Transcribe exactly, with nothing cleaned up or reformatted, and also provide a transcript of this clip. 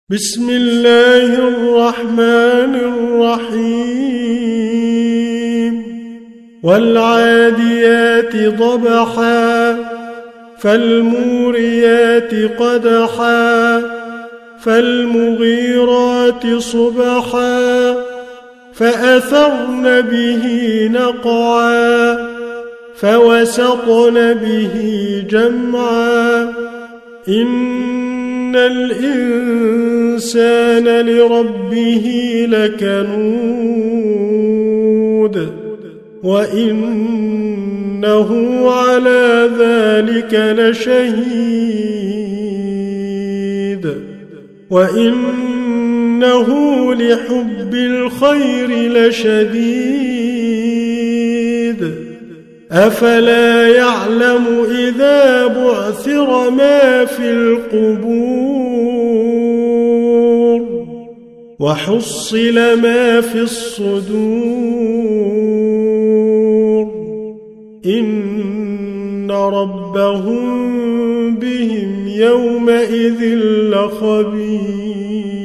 بسم الله الرحمن الرحيم والعاديات ضبحا فالموريات قدحا فالمغيرات صبحا فأثرن به نقعا فوسطن به جمعا إن الإنسان لربه لكنود وإنه على ذلك لشهيد وإنه لحب الخير لشديد أفلا يعلم إذا بعثر ما في القبور وحصل ما في الصدور إن ربهم بهم يومئذ لخبير.